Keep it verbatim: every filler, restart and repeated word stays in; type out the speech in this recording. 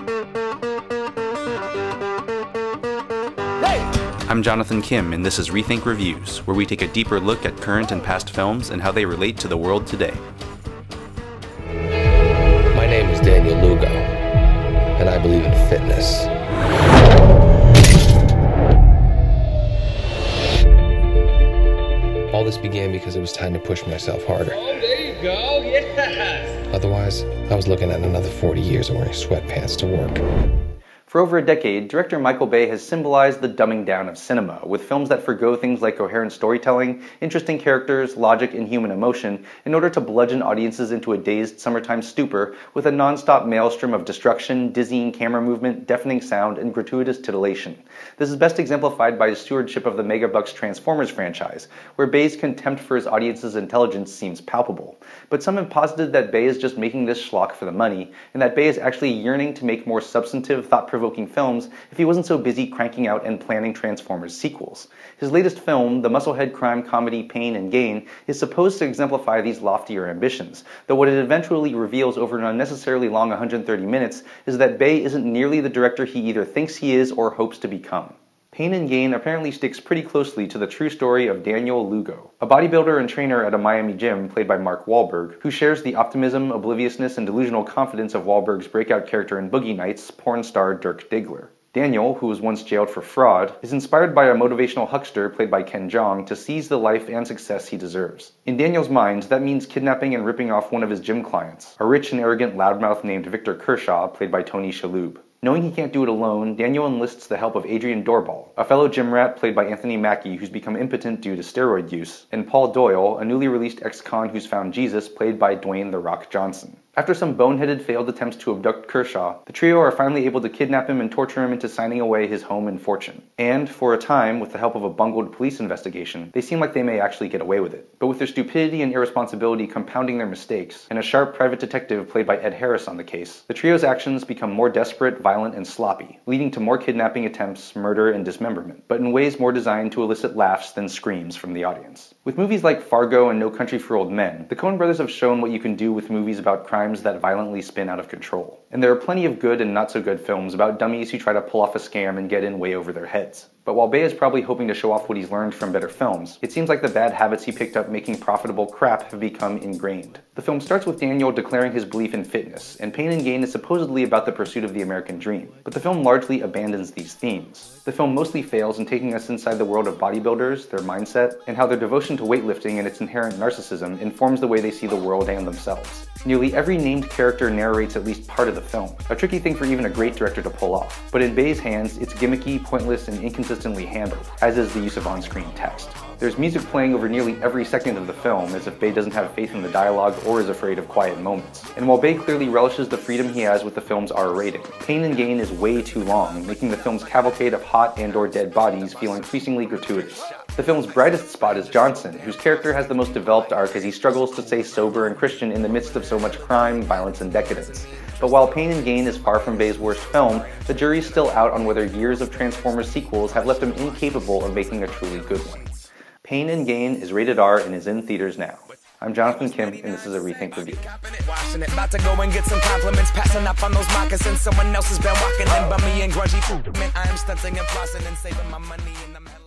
I'm Jonathan Kim, and this is Rethink Reviews, where we take a deeper look at current and past films and how they relate to the world today. My name is Daniel Lugo, and I believe in fitness. All this began because it was time to push myself harder. Oh, there you go, yes! Otherwise, I was looking at another forty years of wearing sweatpants to work. For over a decade, director Michael Bay has symbolized the dumbing down of cinema, with films that forgo things like coherent storytelling, interesting characters, logic, and human emotion, in order to bludgeon audiences into a dazed summertime stupor with a non-stop maelstrom of destruction, dizzying camera movement, deafening sound, and gratuitous titillation. This is best exemplified by his stewardship of the Megabucks Transformers franchise, where Bay's contempt for his audience's intelligence seems palpable. But some have posited that Bay is just making this schlock for the money, and that Bay is actually yearning to make more substantive, thought-provoking films if he wasn't so busy cranking out and planning Transformers sequels. His latest film, the musclehead crime comedy Pain and Gain, is supposed to exemplify these loftier ambitions, though what it eventually reveals over an unnecessarily long one hundred thirty minutes is that Bay isn't nearly the director he either thinks he is or hopes to become. Pain and Gain apparently sticks pretty closely to the true story of Daniel Lugo, a bodybuilder and trainer at a Miami gym played by Mark Wahlberg, who shares the optimism, obliviousness, and delusional confidence of Wahlberg's breakout character in Boogie Nights, porn star Dirk Diggler. Daniel, who was once jailed for fraud, is inspired by a motivational huckster played by Ken Jeong to seize the life and success he deserves. In Daniel's mind, that means kidnapping and ripping off one of his gym clients, a rich and arrogant loudmouth named Victor Kershaw, played by Tony Shalhoub. Knowing he can't do it alone, Daniel enlists the help of Adrian Doorbal, a fellow gym rat played by Anthony Mackie who's become impotent due to steroid use, and Paul Doyle, a newly released ex-con who's found Jesus, played by Dwayne "The Rock" Johnson. After some boneheaded failed attempts to abduct Kershaw, the trio are finally able to kidnap him and torture him into signing away his home and fortune. And, for a time, with the help of a bungled police investigation, they seem like they may actually get away with it. But with their stupidity and irresponsibility compounding their mistakes, and a sharp private detective played by Ed Harris on the case, the trio's actions become more desperate, violent, and sloppy, leading to more kidnapping attempts, murder, and dismemberment, but in ways more designed to elicit laughs than screams from the audience. With movies like Fargo and No Country for Old Men, the Coen brothers have shown what you can do with movies about crimes that violently spin out of control. And there are plenty of good and not so good films about dummies who try to pull off a scam and get in way over their heads. But while Bay is probably hoping to show off what he's learned from better films, it seems like the bad habits he picked up making profitable crap have become ingrained. The film starts with Daniel declaring his belief in fitness, and Pain and Gain is supposedly about the pursuit of the American dream. But the film largely abandons these themes. The film mostly fails in taking us inside the world of bodybuilders, their mindset, and how their devotion to weightlifting and its inherent narcissism informs the way they see the world and themselves. Nearly every named character narrates at least part of the film, a tricky thing for even a great director to pull off. But in Bay's hands, it's gimmicky, pointless, and inconsistently handled, as is the use of on-screen text. There's music playing over nearly every second of the film, as if Bay doesn't have faith in the dialogue or is afraid of quiet moments. And while Bay clearly relishes the freedom he has with the film's R rating, Pain and Gain is way too long, making the film's cavalcade of hot and or dead bodies feel increasingly gratuitous. The film's brightest spot is Johnson, whose character has the most developed arc as he struggles to stay sober and Christian in the midst of so much crime, violence, and decadence. But while Pain and Gain is far from Bay's worst film, the jury's still out on whether years of Transformers sequels have left him incapable of making a truly good one. Pain and Gain is rated R and is in theaters now. I'm Jonathan Kim, and this is a Rethink Review. About to go and get some compliments, passing up on those moccasins. Someone else has been walking in by me and grungy food. I am stunting and flossing and saving my money in the